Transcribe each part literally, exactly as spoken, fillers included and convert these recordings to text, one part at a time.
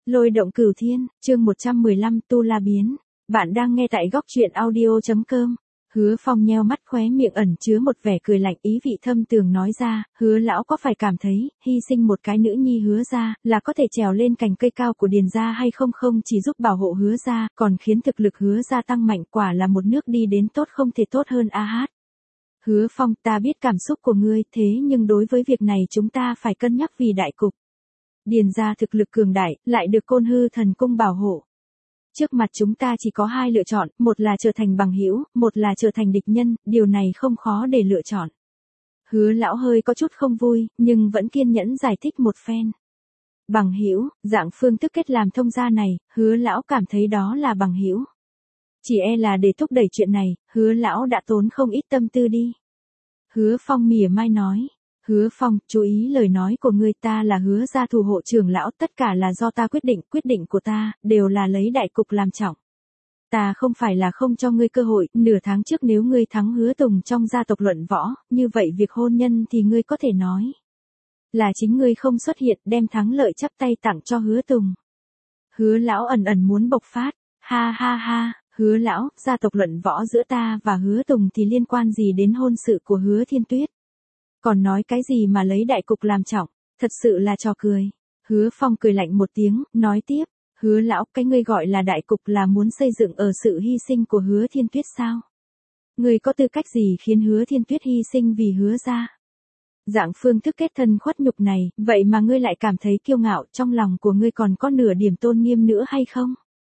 Lôi động cửu thiên, chương một trăm mười lăm Tu La Biến. Bạn đang nghe tại góc truyện audio chấm com. Hứa Phong nheo mắt, khóe miệng ẩn chứa một vẻ cười lạnh, ý vị thâm tường nói ra, Hứa lão có phải cảm thấy, hy sinh một cái nữ nhi Hứa gia, là có thể trèo lên cành cây cao của Điền gia hay không? Không chỉ giúp bảo hộ Hứa gia, còn khiến thực lực Hứa gia tăng mạnh, quả là một nước đi đến tốt không thể tốt hơn a hát. Hứa Phong, ta biết cảm xúc của ngươi, thế nhưng đối với việc này chúng ta phải cân nhắc vì đại cục. Điền gia thực lực cường đại, lại được Côn Hư Thần Cung bảo hộ. Trước mặt chúng ta chỉ có hai lựa chọn, một là trở thành bằng hữu, một là trở thành địch nhân, điều này không khó để lựa chọn. Hứa lão hơi có chút không vui, nhưng vẫn kiên nhẫn giải thích một phen. Bằng hữu, dạng phương thức kết làm thông gia này, Hứa lão cảm thấy đó là bằng hữu. Chỉ e là để thúc đẩy chuyện này, Hứa lão đã tốn không ít tâm tư đi. Hứa Phong mỉa mai nói. Hứa Phong, chú ý lời nói của ngươi, ta là Hứa gia thủ hộ trưởng lão, tất cả là do ta quyết định, quyết định của ta, đều là lấy đại cục làm trọng. Ta không phải là không cho ngươi cơ hội, nửa tháng trước nếu ngươi thắng Hứa Tùng trong gia tộc luận võ, như vậy việc hôn nhân thì ngươi có thể nói là chính ngươi không xuất hiện, đem thắng lợi chắp tay tặng cho Hứa Tùng. Hứa lão ẩn ẩn muốn bộc phát, ha ha ha, Hứa lão, gia tộc luận võ giữa ta và Hứa Tùng thì liên quan gì đến hôn sự của Hứa Thiên Tuyết? Còn nói cái gì mà lấy đại cục làm trọng, thật sự là trò cười. Hứa Phong cười lạnh một tiếng, nói tiếp, Hứa lão, cái ngươi gọi là đại cục là muốn xây dựng ở sự hy sinh của Hứa Thiên Tuyết sao? Ngươi có tư cách gì khiến Hứa Thiên Tuyết hy sinh vì Hứa gia? Dạng phương thức kết thân khuất nhục này, vậy mà ngươi lại cảm thấy kiêu ngạo, trong lòng của ngươi còn có nửa điểm tôn nghiêm nữa hay không?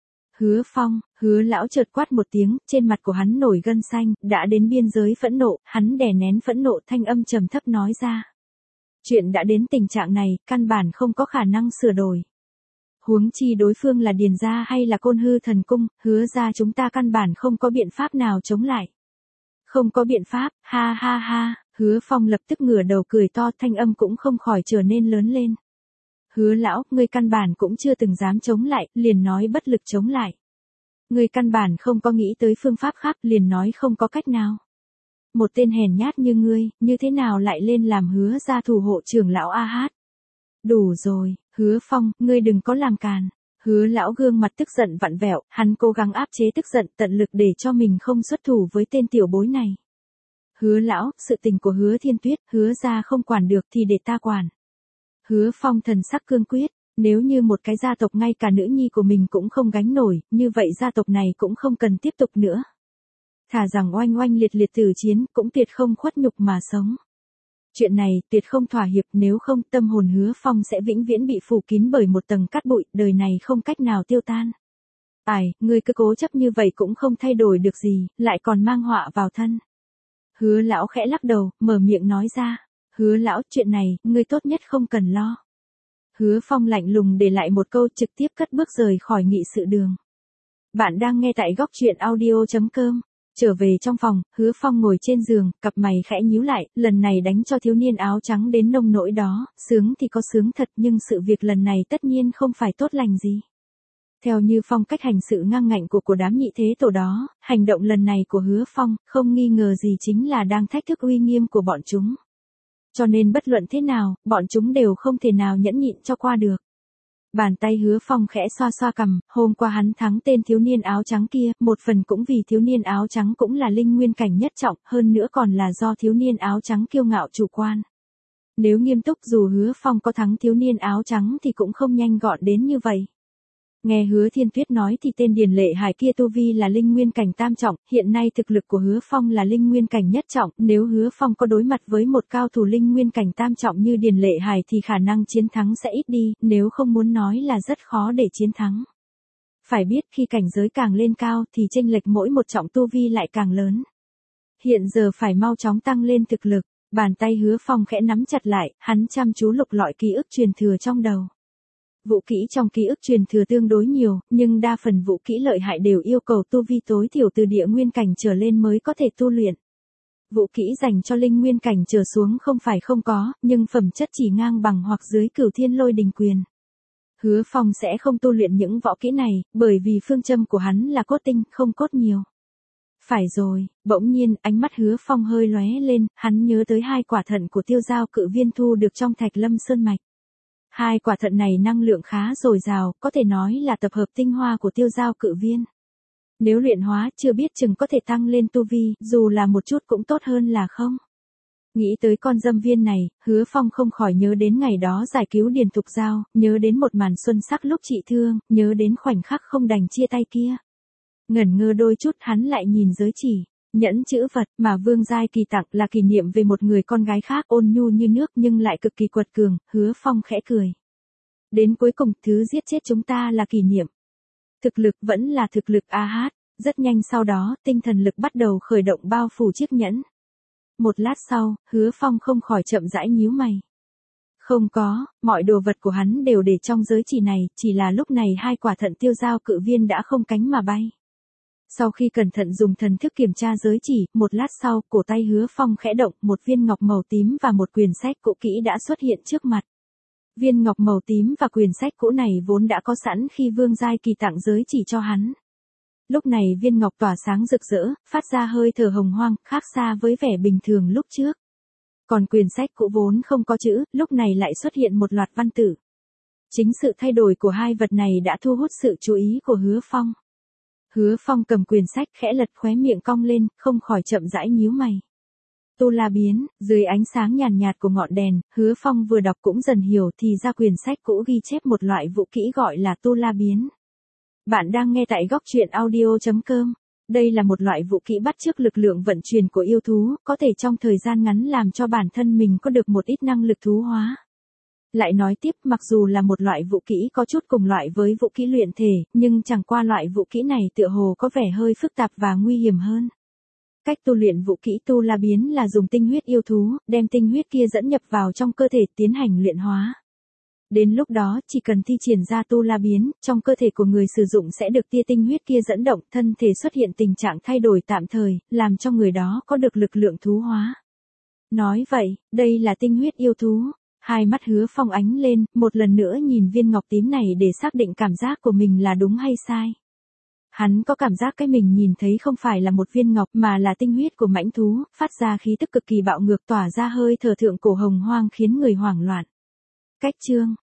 Hứa Phong, Hứa lão chợt quát một tiếng, trên mặt của hắn nổi gân xanh, đã đến biên giới phẫn nộ, hắn đè nén phẫn nộ, thanh âm trầm thấp nói ra. Chuyện đã đến tình trạng này, căn bản không có khả năng sửa đổi. Huống chi đối phương là Điền gia hay là Côn Hư Thần Cung, Hứa gia chúng ta căn bản không có biện pháp nào chống lại. Không có biện pháp, ha ha ha, Hứa Phong lập tức ngửa đầu cười to, thanh âm cũng không khỏi trở nên lớn lên. Hứa lão, ngươi căn bản cũng chưa từng dám chống lại, liền nói bất lực chống lại. Ngươi căn bản không có nghĩ tới phương pháp khác, liền nói không có cách nào. Một tên hèn nhát như ngươi, như thế nào lại lên làm Hứa gia thủ hộ trưởng lão a hát? Đủ rồi, Hứa Phong, ngươi đừng có làm càn. Hứa lão gương mặt tức giận vặn vẹo, hắn cố gắng áp chế tức giận, tận lực để cho mình không xuất thủ với tên tiểu bối này. Hứa lão, sự tình của Hứa Thiên Tuyết, Hứa gia không quản được thì để ta quản. Hứa Phong thần sắc cương quyết, nếu như một cái gia tộc ngay cả nữ nhi của mình cũng không gánh nổi, như vậy gia tộc này cũng không cần tiếp tục nữa. Thà rằng oanh oanh liệt liệt tử chiến, cũng tuyệt không khuất nhục mà sống. Chuyện này, tuyệt không thỏa hiệp, nếu không tâm hồn Hứa Phong sẽ vĩnh viễn bị phủ kín bởi một tầng cát bụi, đời này không cách nào tiêu tan. Ai, ngươi cứ cố chấp như vậy cũng không thay đổi được gì, lại còn mang họa vào thân. Hứa lão khẽ lắc đầu, mở miệng nói ra. Hứa lão, chuyện này, ngươi tốt nhất không cần lo. Hứa Phong lạnh lùng để lại một câu, trực tiếp cất bước rời khỏi nghị sự đường. Bạn đang nghe tại góc truyện audio chấm com. Trở về trong phòng, Hứa Phong ngồi trên giường, cặp mày khẽ nhíu lại, lần này đánh cho thiếu niên áo trắng đến nông nỗi đó, sướng thì có sướng thật nhưng sự việc lần này tất nhiên không phải tốt lành gì. Theo như phong cách hành sự ngang ngạnh của của đám nhị thế tổ đó, hành động lần này của Hứa Phong, không nghi ngờ gì chính là đang thách thức uy nghiêm của bọn chúng. Cho nên bất luận thế nào, bọn chúng đều không thể nào nhẫn nhịn cho qua được. Bàn tay Hứa Phong khẽ xoa xoa cằm, hôm qua hắn thắng tên thiếu niên áo trắng kia, một phần cũng vì thiếu niên áo trắng cũng là linh nguyên cảnh nhất trọng, hơn nữa còn là do thiếu niên áo trắng kiêu ngạo chủ quan. Nếu nghiêm túc dù Hứa Phong có thắng thiếu niên áo trắng thì cũng không nhanh gọn đến như vậy. Nghe Hứa Thiên Tuyết nói thì tên Điền Lệ Hải kia tu vi là linh nguyên cảnh tam trọng, hiện nay thực lực của Hứa Phong là linh nguyên cảnh nhất trọng, nếu Hứa Phong có đối mặt với một cao thủ linh nguyên cảnh tam trọng như Điền Lệ Hải thì khả năng chiến thắng sẽ ít đi, nếu không muốn nói là rất khó để chiến thắng. Phải biết khi cảnh giới càng lên cao thì chênh lệch mỗi một trọng tu vi lại càng lớn. Hiện giờ phải mau chóng tăng lên thực lực, bàn tay Hứa Phong khẽ nắm chặt lại, hắn chăm chú lục lọi ký ức truyền thừa trong đầu. Vũ kỹ trong ký ức truyền thừa tương đối nhiều, nhưng đa phần vũ kỹ lợi hại đều yêu cầu tu vi tối thiểu từ địa nguyên cảnh trở lên mới có thể tu luyện. Vũ kỹ dành cho linh nguyên cảnh trở xuống không phải không có, nhưng phẩm chất chỉ ngang bằng hoặc dưới Cửu Thiên Lôi Đình Quyền. Hứa Phong sẽ không tu luyện những võ kỹ này, bởi vì phương châm của hắn là cốt tinh, không cốt nhiều. Phải rồi, bỗng nhiên, ánh mắt Hứa Phong hơi lóe lên, hắn nhớ tới hai quả thận của Tiêu Giao Cự Viên thu được trong Thạch Lâm Sơn Mạch. Hai quả thận này năng lượng khá dồi dào, có thể nói là tập hợp tinh hoa của tiêu giao cự viên. Nếu luyện hóa chưa biết chừng có thể tăng lên tu vi, dù là một chút cũng tốt hơn là không. Nghĩ tới con dâm viên này, Hứa Phong không khỏi nhớ đến ngày đó giải cứu Điền Thục Giao, nhớ đến một màn xuân sắc lúc trị thương, nhớ đến khoảnh khắc không đành chia tay kia. Ngẩn ngơ đôi chút hắn lại nhìn giới chỉ, nhẫn chữ vật mà Vương Giai Kỳ tặng là kỷ niệm về một người con gái khác ôn nhu như nước nhưng lại cực kỳ quật cường, Hứa Phong khẽ cười. Đến cuối cùng, thứ giết chết chúng ta là kỷ niệm. Thực lực vẫn là thực lực a hát, rất nhanh sau đó, tinh thần lực bắt đầu khởi động bao phủ chiếc nhẫn. Một lát sau, Hứa Phong không khỏi chậm rãi nhíu mày. Không có, mọi đồ vật của hắn đều để trong giới chỉ này, chỉ là lúc này hai quả thận tiêu giao cự viên đã không cánh mà bay. Sau khi cẩn thận dùng thần thức kiểm tra giới chỉ, một lát sau, cổ tay Hứa Phong khẽ động, một viên ngọc màu tím và một quyển sách cũ kỹ đã xuất hiện trước mặt. Viên ngọc màu tím và quyển sách cũ này vốn đã có sẵn khi Vương Giai Kỳ tặng giới chỉ cho hắn. Lúc này viên ngọc tỏa sáng rực rỡ, phát ra hơi thở hồng hoang, khác xa với vẻ bình thường lúc trước. Còn quyển sách cũ vốn không có chữ, lúc này lại xuất hiện một loạt văn tự. Chính sự thay đổi của hai vật này đã thu hút sự chú ý của Hứa Phong. Hứa Phong cầm quyển sách khẽ lật khóe miệng cong lên, không khỏi chậm rãi nhíu mày. Tu La biến, dưới ánh sáng nhàn nhạt, nhạt của ngọn đèn, Hứa Phong vừa đọc cũng dần hiểu thì ra quyển sách cũ ghi chép một loại vũ kỹ gọi là Tu La biến. Bạn đang nghe tại góc truyện audio chấm com. Đây là một loại vũ kỹ bắt chước lực lượng vận chuyển của yêu thú, có thể trong thời gian ngắn làm cho bản thân mình có được một ít năng lực thú hóa. Lại nói tiếp, mặc dù là một loại vũ kỹ có chút cùng loại với vũ kỹ luyện thể, nhưng chẳng qua loại vũ kỹ này tựa hồ có vẻ hơi phức tạp và nguy hiểm hơn. Cách tu luyện vũ kỹ Tu La biến là dùng tinh huyết yêu thú, đem tinh huyết kia dẫn nhập vào trong cơ thể tiến hành luyện hóa. Đến lúc đó, chỉ cần thi triển ra Tu La biến, trong cơ thể của người sử dụng sẽ được tia tinh huyết kia dẫn động, thân thể xuất hiện tình trạng thay đổi tạm thời, làm cho người đó có được lực lượng thú hóa. Nói vậy, đây là tinh huyết yêu thú. Hai mắt Hứa Phong ánh lên, một lần nữa nhìn viên ngọc tím này để xác định cảm giác của mình là đúng hay sai. Hắn có cảm giác cái mình nhìn thấy không phải là một viên ngọc mà là tinh huyết của mãnh thú, phát ra khí tức cực kỳ bạo ngược tỏa ra hơi thở thượng cổ hồng hoang khiến người hoảng loạn. Cách chương